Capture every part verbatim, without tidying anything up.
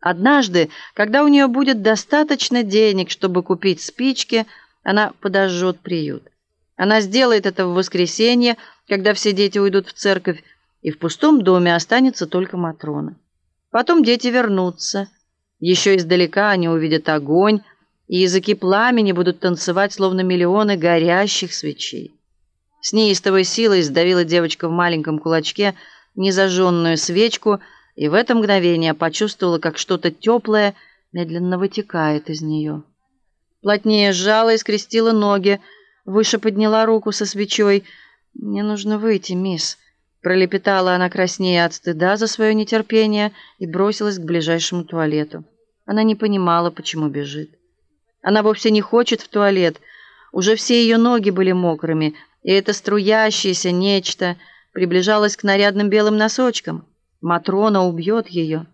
Однажды, когда у нее будет достаточно денег, чтобы купить спички, она подожжет приют. Она сделает это в воскресенье, когда все дети уйдут в церковь, и в пустом доме останется только Матрона. Потом дети вернутся. Еще издалека они увидят огонь, и языки пламени будут танцевать, словно миллионы горящих свечей. С неистовой силой сдавила девочка в маленьком кулачке незажженную свечку, и в это мгновение почувствовала, как что-то теплое медленно вытекает из нее. Плотнее сжала и скрестила ноги, выше подняла руку со свечой. «Мне нужно выйти, мисс», — пролепетала она краснея от стыда за свое нетерпение и бросилась к ближайшему туалету. Она не понимала, почему бежит. Она вовсе не хочет в туалет. Уже все ее ноги были мокрыми, и это струящееся нечто приближалось к нарядным белым носочкам. Матрона убьет ее.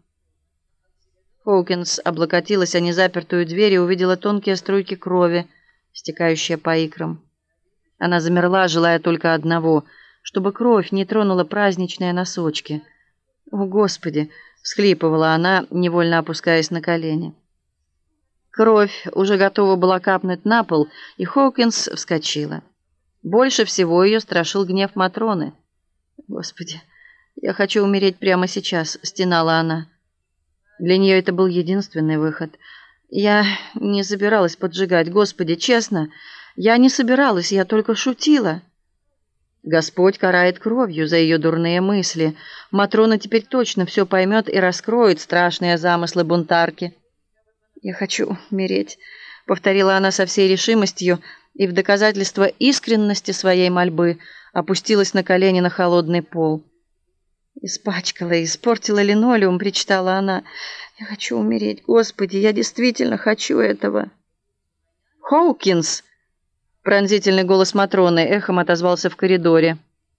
Хоукинс облокотилась о незапертую дверь и увидела тонкие струйки крови, стекающие по икрам. Она замерла, желая только одного, чтобы кровь не тронула праздничные носочки. «О, Господи!» — всхлипывала она, невольно опускаясь на колени. Кровь уже готова была капнуть на пол, и Хоукинс вскочила. Больше всего ее страшил гнев Матроны. «Господи, я хочу умереть прямо сейчас», — стенала она. Для нее это был единственный выход. «Я не собиралась поджигать, Господи, честно, я не собиралась, я только шутила». Господь карает кровью за ее дурные мысли. Матрона теперь точно все поймет и раскроет страшные замыслы бунтарки. «Я хочу умереть», — повторила она со всей решимостью, и в доказательство искренности своей мольбы опустилась на колени на холодный пол. «Испачкала и испортила линолеум», — причитала она. «Я хочу умереть, Господи, я действительно хочу этого». «Хоукинс!» — пронзительный голос Матроны эхом отозвался в коридоре.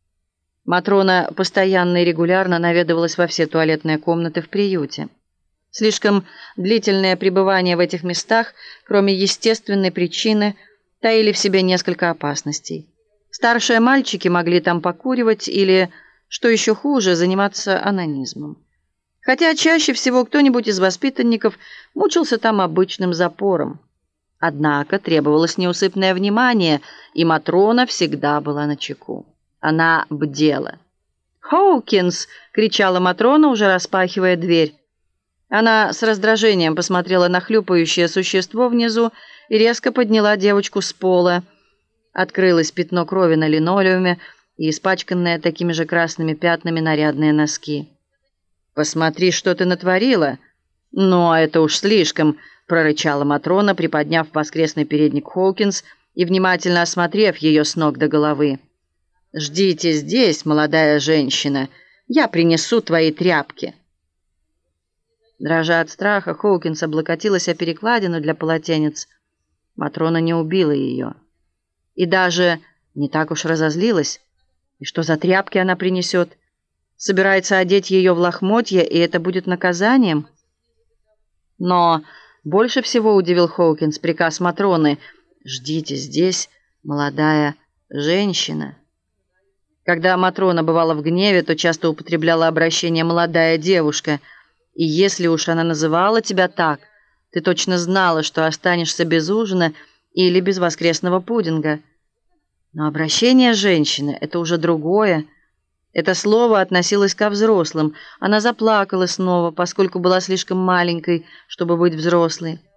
Матрона постоянно и регулярно наведывалась во все туалетные комнаты в приюте. Слишком длительное пребывание в этих местах, кроме естественной причины, таили в себе несколько опасностей. Старшие мальчики могли там покуривать или, что еще хуже, заниматься онанизмом. Хотя чаще всего кто-нибудь из воспитанников мучился там обычным запором. Однако требовалось неусыпное внимание, и Матрона всегда была начеку. Она бдела. «Хоукинс!» — кричала Матрона, уже распахивая дверь. Она с раздражением посмотрела на хлюпающее существо внизу и резко подняла девочку с пола. Открылось пятно крови на линолеуме и испачканные такими же красными пятнами нарядные носки. «Посмотри, что ты натворила!» «Ну, это уж слишком!» — прорычала Матрона, приподняв воскресный передник Хоукинс и внимательно осмотрев ее с ног до головы. «Ждите здесь, молодая женщина, я принесу твои тряпки». Дрожа от страха, Хоукинс облокотилась о перекладину для полотенец. Матрона не убила ее. И даже не так уж разозлилась. И что за тряпки она принесет? Собирается одеть ее в лохмотья, и это будет наказанием? Но больше всего удивил Хоукинс приказ Матроны: «Ждите здесь, молодая женщина». Когда Матрона бывала в гневе, то часто употребляла обращение «молодая девушка». И если уж она называла тебя так, ты точно знала, что останешься без ужина или без воскресного пудинга. Но обращение женщины — это уже другое. Это слово относилось ко взрослым. Она заплакала снова, поскольку была слишком маленькой, чтобы быть взрослой.